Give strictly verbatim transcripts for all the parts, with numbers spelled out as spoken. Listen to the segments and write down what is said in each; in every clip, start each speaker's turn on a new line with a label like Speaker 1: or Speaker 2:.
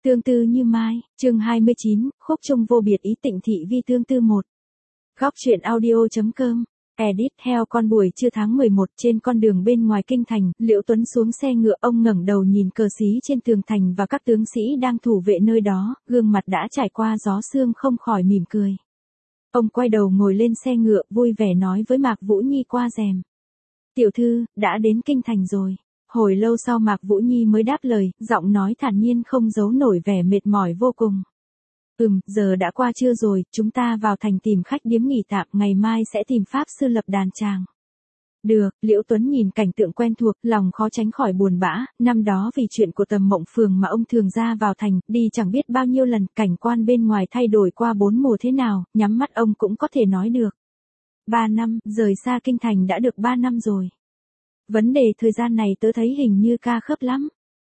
Speaker 1: Tương tư như mai, chương hai mươi chín, khúc chung vô biệt ý Tịnh Thị Vi tương tư một. Góc truyện audio.com, edit heo con buổi trưa tháng mười một trên con đường bên ngoài kinh thành, Liễu Tuấn xuống xe ngựa, ông ngẩng đầu nhìn cờ xí trên tường thành và các tướng sĩ đang thủ vệ nơi đó, gương mặt đã trải qua gió sương không khỏi mỉm cười. Ông quay đầu ngồi lên xe ngựa, vui vẻ nói với Mạc Vũ Nhi qua rèm. Tiểu thư, đã đến kinh thành rồi. Hồi lâu sau Mạc Vũ Nhi mới đáp lời, giọng nói thản nhiên không giấu nổi vẻ mệt mỏi vô cùng. Ừm, giờ đã qua trưa rồi, chúng ta vào thành tìm khách điếm nghỉ tạm, ngày mai sẽ tìm pháp sư lập đàn tràng. Được, Liễu Tuấn nhìn cảnh tượng quen thuộc, lòng khó tránh khỏi buồn bã, năm đó vì chuyện của Tầm Mộng Phường mà ông thường ra vào thành, đi chẳng biết bao nhiêu lần, cảnh quan bên ngoài thay đổi qua bốn mùa thế nào, nhắm mắt ông cũng có thể nói được. Ba năm, rời xa kinh thành đã được ba năm rồi. Vấn đề thời gian này tớ thấy hình như ca khớp lắm.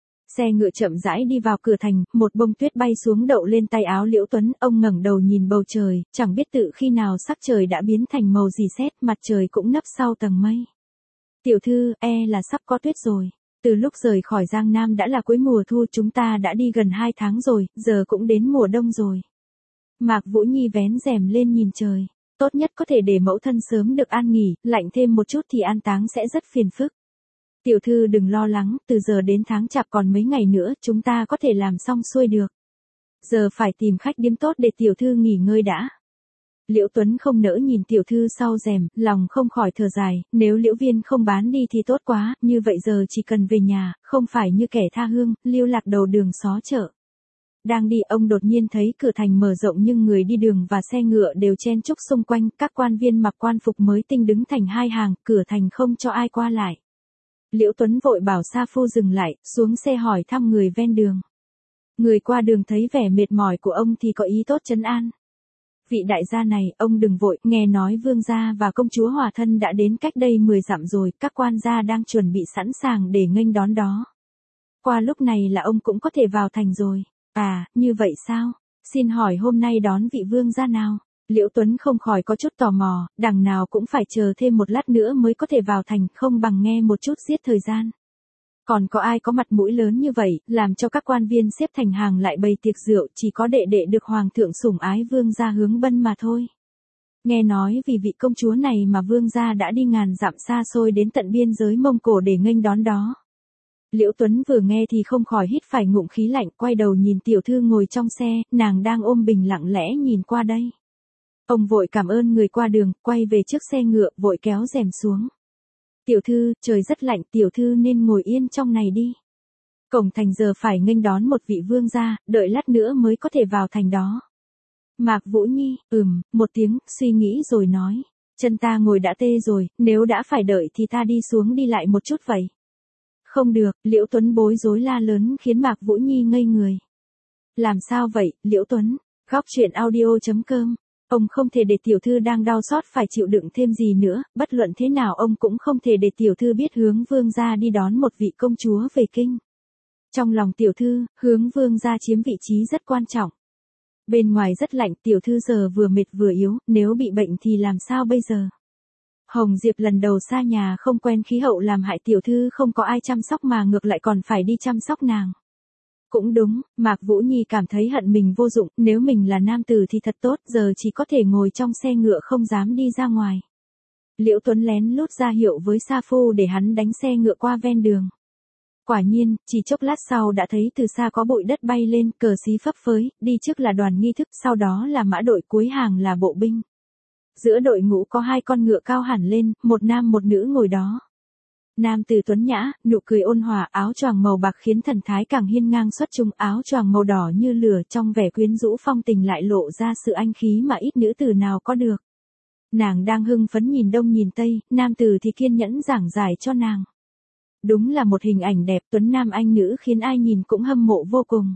Speaker 1: Xe ngựa chậm rãi đi vào cửa thành, một bông tuyết bay xuống đậu lên tay áo Liễu Tuấn, ông ngẩng đầu nhìn bầu trời, chẳng biết tự khi nào sắc trời đã biến thành màu rì sét, mặt trời cũng nấp sau tầng mây. Tiểu thư, e là sắp có tuyết rồi. Từ lúc rời khỏi Giang Nam đã là cuối mùa thu, chúng ta đã đi gần hai tháng rồi, giờ cũng đến mùa đông rồi. Mạc Vũ Nhi vén rèm lên nhìn trời. Tốt nhất có thể để mẫu thân sớm được an nghỉ, lạnh thêm một chút thì an táng sẽ rất phiền phức. Tiểu thư đừng lo lắng, từ giờ đến tháng chạp còn mấy ngày nữa, chúng ta có thể làm xong xuôi được. Giờ phải tìm khách điếm tốt để tiểu thư nghỉ ngơi đã. Liễu Tuấn không nỡ nhìn tiểu thư sau rèm, lòng không khỏi thở dài, nếu Liễu Viên không bán đi thì tốt quá, như vậy giờ chỉ cần về nhà, không phải như kẻ tha hương, lưu lạc đầu đường xó chợ. Đang đi ông đột nhiên thấy cửa thành mở rộng nhưng người đi đường và xe ngựa đều chen chúc xung quanh, các quan viên mặc quan phục mới tinh đứng thành hai hàng, cửa thành không cho ai qua lại. Liễu Tuấn vội bảo sa phu dừng lại, xuống xe hỏi thăm người ven đường. Người qua đường thấy vẻ mệt mỏi của ông thì có ý tốt trấn an. Vị đại gia này, ông đừng vội, nghe nói vương gia và công chúa hòa thân đã đến cách đây mười dặm rồi, các quan gia đang chuẩn bị sẵn sàng để nghênh đón đó. Qua lúc này là ông cũng có thể vào thành rồi. À, như vậy sao? Xin hỏi hôm nay đón vị vương gia nào? Liễu Tuấn không khỏi có chút tò mò, đằng nào cũng phải chờ thêm một lát nữa mới có thể vào thành, không bằng nghe một chút giết thời gian. Còn có ai có mặt mũi lớn như vậy, làm cho các quan viên xếp thành hàng lại bày tiệc rượu, chỉ có đệ đệ được hoàng thượng sủng ái vương gia Hướng Bân mà thôi. Nghe nói vì vị công chúa này mà vương gia đã đi ngàn dặm xa xôi đến tận biên giới Mông Cổ để nghênh đón đó. Liễu Tuấn vừa nghe thì không khỏi hít phải ngụm khí lạnh, quay đầu nhìn tiểu thư ngồi trong xe, nàng đang ôm bình lặng lẽ nhìn qua đây. Ông vội cảm ơn người qua đường, quay về trước xe ngựa, vội kéo rèm xuống. Tiểu thư, trời rất lạnh, tiểu thư nên ngồi yên trong này đi. Cổng thành giờ phải nghênh đón một vị vương gia, đợi lát nữa mới có thể vào thành đó. Mạc Vũ Nhi, ừm, một tiếng, suy nghĩ rồi nói. Chân ta ngồi đã tê rồi, nếu đã phải đợi thì ta đi xuống đi lại một chút vậy. Không được, Liễu Tuấn bối rối la lớn khiến Mạc Vũ Nhi ngây người. Làm sao vậy, Liễu Tuấn? Góc truyện audio.com. Ông không thể để tiểu thư đang đau xót phải chịu đựng thêm gì nữa, bất luận thế nào ông cũng không thể để tiểu thư biết Hướng vương gia đi đón một vị công chúa về kinh. Trong lòng tiểu thư, Hướng vương gia chiếm vị trí rất quan trọng. Bên ngoài rất lạnh, tiểu thư giờ vừa mệt vừa yếu, nếu bị bệnh thì làm sao bây giờ? Hồng Diệp lần đầu xa nhà không quen khí hậu làm hại tiểu thư không có ai chăm sóc mà ngược lại còn phải đi chăm sóc nàng. Cũng đúng, Mạc Vũ Nhi cảm thấy hận mình vô dụng, nếu mình là nam tử thì thật tốt, giờ chỉ có thể ngồi trong xe ngựa không dám đi ra ngoài. Liễu Tuấn lén lút ra hiệu với sa phu để hắn đánh xe ngựa qua ven đường. Quả nhiên, chỉ chốc lát sau đã thấy từ xa có bụi đất bay lên, cờ xí phấp phới, đi trước là đoàn nghi thức, sau đó là mã đội, cuối hàng là bộ binh. Giữa đội ngũ có hai con ngựa cao hẳn lên, một nam một nữ ngồi đó. Nam tử tuấn nhã, nụ cười ôn hòa, áo choàng màu bạc khiến thần thái càng hiên ngang xuất chúng, áo choàng màu đỏ như lửa trong vẻ quyến rũ phong tình lại lộ ra sự anh khí mà ít nữ tử nào có được. Nàng đang hưng phấn nhìn đông nhìn tây, nam tử thì kiên nhẫn giảng giải cho nàng. Đúng là một hình ảnh đẹp, tuấn nam anh nữ khiến ai nhìn cũng hâm mộ vô cùng.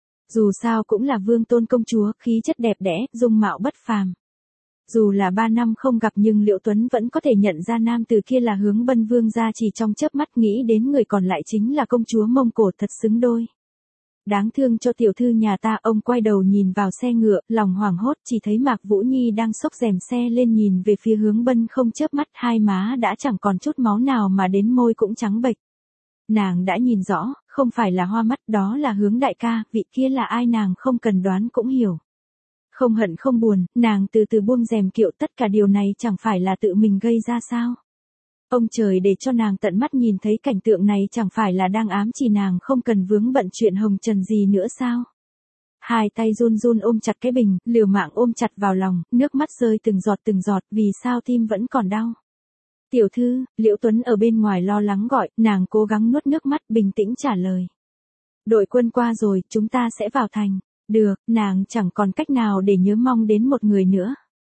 Speaker 1: Dù sao cũng là vương tôn công chúa, khí chất đẹp đẽ, dung mạo bất phàm. Dù là ba năm không gặp nhưng Liễu Tuấn vẫn có thể nhận ra nam từ kia là Hướng Bân vương gia, chỉ trong chớp mắt nghĩ đến người còn lại chính là công chúa Mông Cổ, thật xứng đôi. Đáng thương cho tiểu thư nhà ta, ông quay đầu nhìn vào xe ngựa, lòng hoảng hốt, chỉ thấy Mạc Vũ Nhi đang xốc rèm xe lên nhìn về phía Hướng Bân không chớp mắt, hai má đã chẳng còn chút máu nào mà đến môi cũng trắng bệch. Nàng đã nhìn rõ, không phải là hoa mắt, đó là Hướng đại ca, vị kia là ai nàng không cần đoán cũng hiểu. Không hận không buồn, nàng từ từ buông rèm kiệu, tất cả điều này chẳng phải là tự mình gây ra sao? Ông trời để cho nàng tận mắt nhìn thấy cảnh tượng này chẳng phải là đang ám chỉ nàng không cần vướng bận chuyện hồng trần gì nữa sao? Hai tay run run ôm chặt cái bình, liều mạng ôm chặt vào lòng, nước mắt rơi từng giọt từng giọt, vì sao tim vẫn còn đau. Tiểu thư, Liễu Tuấn ở bên ngoài lo lắng gọi, nàng cố gắng nuốt nước mắt bình tĩnh trả lời. Đội quân qua rồi, chúng ta sẽ vào thành. Được, nàng chẳng còn cách nào để nhớ mong đến một người nữa.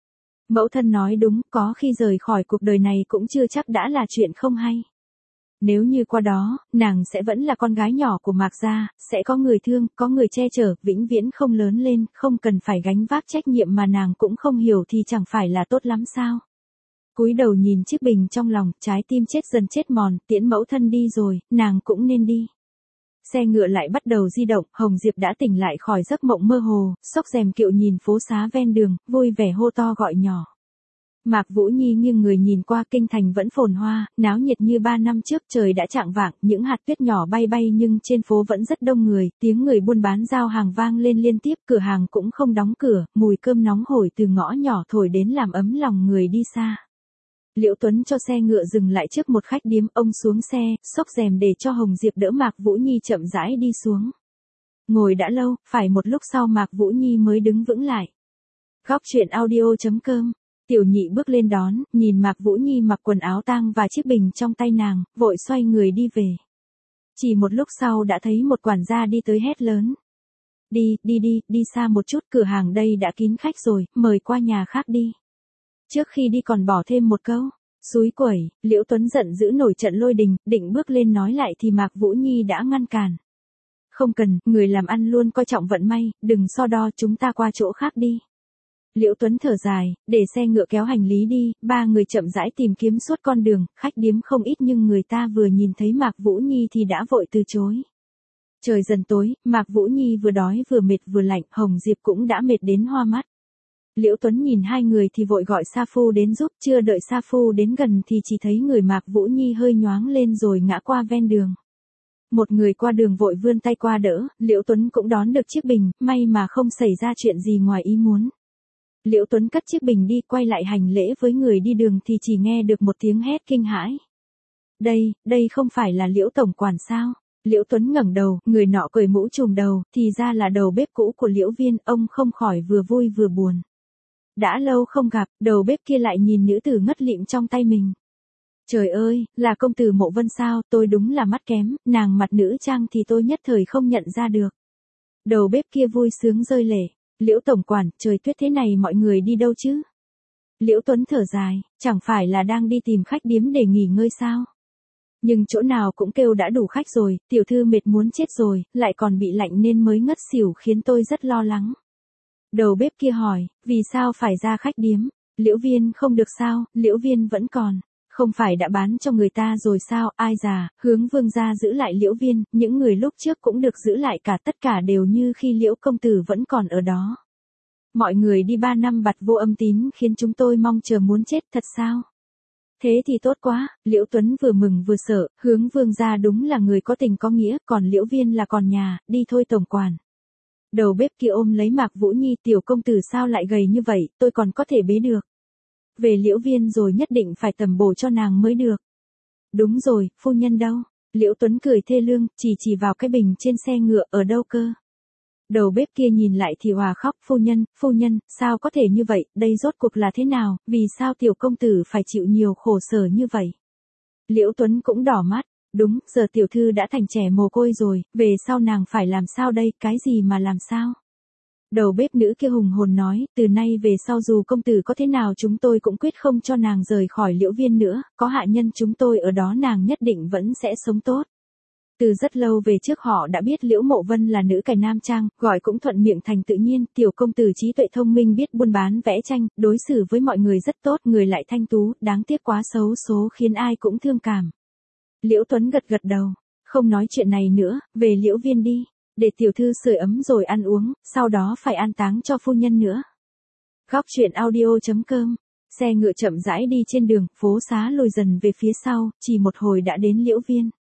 Speaker 1: Mẫu thân nói đúng, có khi rời khỏi cuộc đời này cũng chưa chắc đã là chuyện không hay. Nếu như qua đó, nàng sẽ vẫn là con gái nhỏ của Mạc gia, sẽ có người thương, có người che chở, vĩnh viễn không lớn lên, không cần phải gánh vác trách nhiệm mà nàng cũng không hiểu thì chẳng phải là tốt lắm sao. Cúi đầu nhìn chiếc bình trong lòng, trái tim chết dần chết mòn, tiễn mẫu thân đi rồi, nàng cũng nên đi. Xe ngựa lại bắt đầu di động, Hồng Diệp đã tỉnh lại khỏi giấc mộng mơ hồ, xốc rèm kiệu nhìn phố xá ven đường, vui vẻ hô to gọi nhỏ. Mạc Vũ Nhi nghiêng người nhìn qua, kinh thành vẫn phồn hoa, náo nhiệt như ba năm trước, trời đã chạng vạng, những hạt tuyết nhỏ bay bay nhưng trên phố vẫn rất đông người, tiếng người buôn bán giao hàng vang lên liên tiếp, cửa hàng cũng không đóng cửa, mùi cơm nóng hổi từ ngõ nhỏ thổi đến làm ấm lòng người đi xa. Liễu Tuấn cho xe ngựa dừng lại trước một khách điếm, ông xuống xe, xốc rèm để cho Hồng Diệp đỡ Mạc Vũ Nhi chậm rãi đi xuống. Ngồi đã lâu, phải một lúc sau Mạc Vũ Nhi mới đứng vững lại. Góc truyện audio chấm com. Tiểu Nhị bước lên đón, nhìn Mạc Vũ Nhi mặc quần áo tang và chiếc bình trong tay nàng, vội xoay người đi về. Chỉ một lúc sau đã thấy một quản gia đi tới hét lớn. Đi, đi đi, đi xa một chút, cửa hàng đây đã kín khách rồi, mời qua nhà khác đi. Trước khi đi còn bỏ thêm một câu, xúi quẩy, Liễu Tuấn giận dữ nổi trận lôi đình, định bước lên nói lại thì Mạc Vũ Nhi đã ngăn cản. Không cần, người làm ăn luôn coi trọng vận may, đừng so đo, chúng ta qua chỗ khác đi. Liễu Tuấn thở dài, để xe ngựa kéo hành lý đi, ba người chậm rãi tìm kiếm suốt con đường, khách điếm không ít nhưng người ta vừa nhìn thấy Mạc Vũ Nhi thì đã vội từ chối. Trời dần tối, Mạc Vũ Nhi vừa đói vừa mệt vừa lạnh, Hồng Diệp cũng đã mệt đến hoa mắt. Liễu Tuấn nhìn hai người thì vội gọi Sa Phu đến giúp, chưa đợi Sa Phu đến gần thì chỉ thấy người Mạc Vũ Nhi hơi nhoáng lên rồi ngã qua ven đường. Một người qua đường vội vươn tay qua đỡ, Liễu Tuấn cũng đón được chiếc bình, may mà không xảy ra chuyện gì ngoài ý muốn. Liễu Tuấn cất chiếc bình đi, quay lại hành lễ với người đi đường thì chỉ nghe được một tiếng hét kinh hãi. Đây, đây không phải là Liễu tổng quản sao? Liễu Tuấn ngẩng đầu, người nọ cởi mũ trùm đầu, thì ra là đầu bếp cũ của Liễu Viên, ông không khỏi vừa vui vừa buồn. Đã lâu không gặp, đầu bếp kia lại nhìn nữ tử ngất lịm trong tay mình. Trời ơi, là công tử Mộ Vân sao, tôi đúng là mắt kém, nàng mặt nữ trang thì tôi nhất thời không nhận ra được. Đầu bếp kia vui sướng rơi lệ. Liễu tổng quản, trời tuyết thế này mọi người đi đâu chứ? Liễu Tuấn thở dài, chẳng phải là đang đi tìm khách điếm để nghỉ ngơi sao? Nhưng chỗ nào cũng kêu đã đủ khách rồi, tiểu thư mệt muốn chết rồi, lại còn bị lạnh nên mới ngất xỉu khiến tôi rất lo lắng. Đầu bếp kia hỏi, vì sao phải ra khách điếm? Liễu Viên không được sao, Liễu Viên vẫn còn. Không phải đã bán cho người ta rồi sao, ai già, Hướng vương gia giữ lại Liễu Viên, những người lúc trước cũng được giữ lại cả, tất cả đều như khi Liễu công tử vẫn còn ở đó. Mọi người đi ba năm bặt vô âm tín khiến chúng tôi mong chờ muốn chết, thật sao? Thế thì tốt quá, Liễu Tuấn vừa mừng vừa sợ, Hướng vương gia đúng là người có tình có nghĩa, còn Liễu Viên là còn nhà, đi thôi tổng quản. Đầu bếp kia ôm lấy Mạc Vũ Nhi, tiểu công tử sao lại gầy như vậy, tôi còn có thể bế được. Về Liễu Viên rồi nhất định phải tầm bổ cho nàng mới được. Đúng rồi, phu nhân đâu? Liễu Tuấn cười thê lương, chỉ chỉ vào cái bình trên xe ngựa, ở đâu cơ? Đầu bếp kia nhìn lại thì hòa khóc, phu nhân, phu nhân, sao có thể như vậy, đây rốt cuộc là thế nào, vì sao tiểu công tử phải chịu nhiều khổ sở như vậy? Liễu Tuấn cũng đỏ mắt, đúng, giờ tiểu thư đã thành trẻ mồ côi rồi, về sau nàng phải làm sao đây, cái gì mà làm sao? Đầu bếp nữ kia hùng hồn nói, từ nay về sau dù công tử có thế nào chúng tôi cũng quyết không cho nàng rời khỏi Liễu Viên nữa, có hạ nhân chúng tôi ở đó nàng nhất định vẫn sẽ sống tốt. Từ rất lâu về trước họ đã biết Liễu Mộ Vân là nữ cải nam trang, gọi cũng thuận miệng thành tự nhiên, tiểu công tử trí tuệ thông minh biết buôn bán vẽ tranh, đối xử với mọi người rất tốt, người lại thanh tú, đáng tiếc quá xấu số khiến ai cũng thương cảm. Liễu Tuấn gật gật đầu, không nói chuyện này nữa, về Liễu Viên đi. Để tiểu thư sưởi ấm rồi ăn uống, sau đó phải an táng cho phu nhân nữa. Góc truyện audio chấm com. Xe ngựa chậm rãi đi trên đường, phố xá lùi dần về phía sau, chỉ một hồi đã đến Liễu Viên.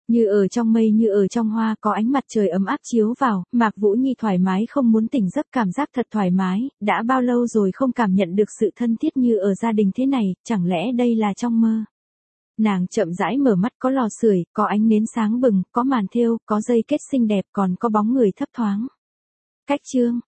Speaker 1: Như ở trong mây như ở trong hoa, có ánh mặt trời ấm áp chiếu vào, Mạc Vũ Nhi thoải mái không muốn tỉnh giấc, cảm giác thật thoải mái, đã bao lâu rồi không cảm nhận được sự thân thiết như ở gia đình thế này, chẳng lẽ đây là trong mơ. Nàng chậm rãi mở mắt, có lò sưởi, có ánh nến sáng bừng, có màn thêu, có dây kết xinh đẹp, còn có bóng người thấp thoáng. Cách chương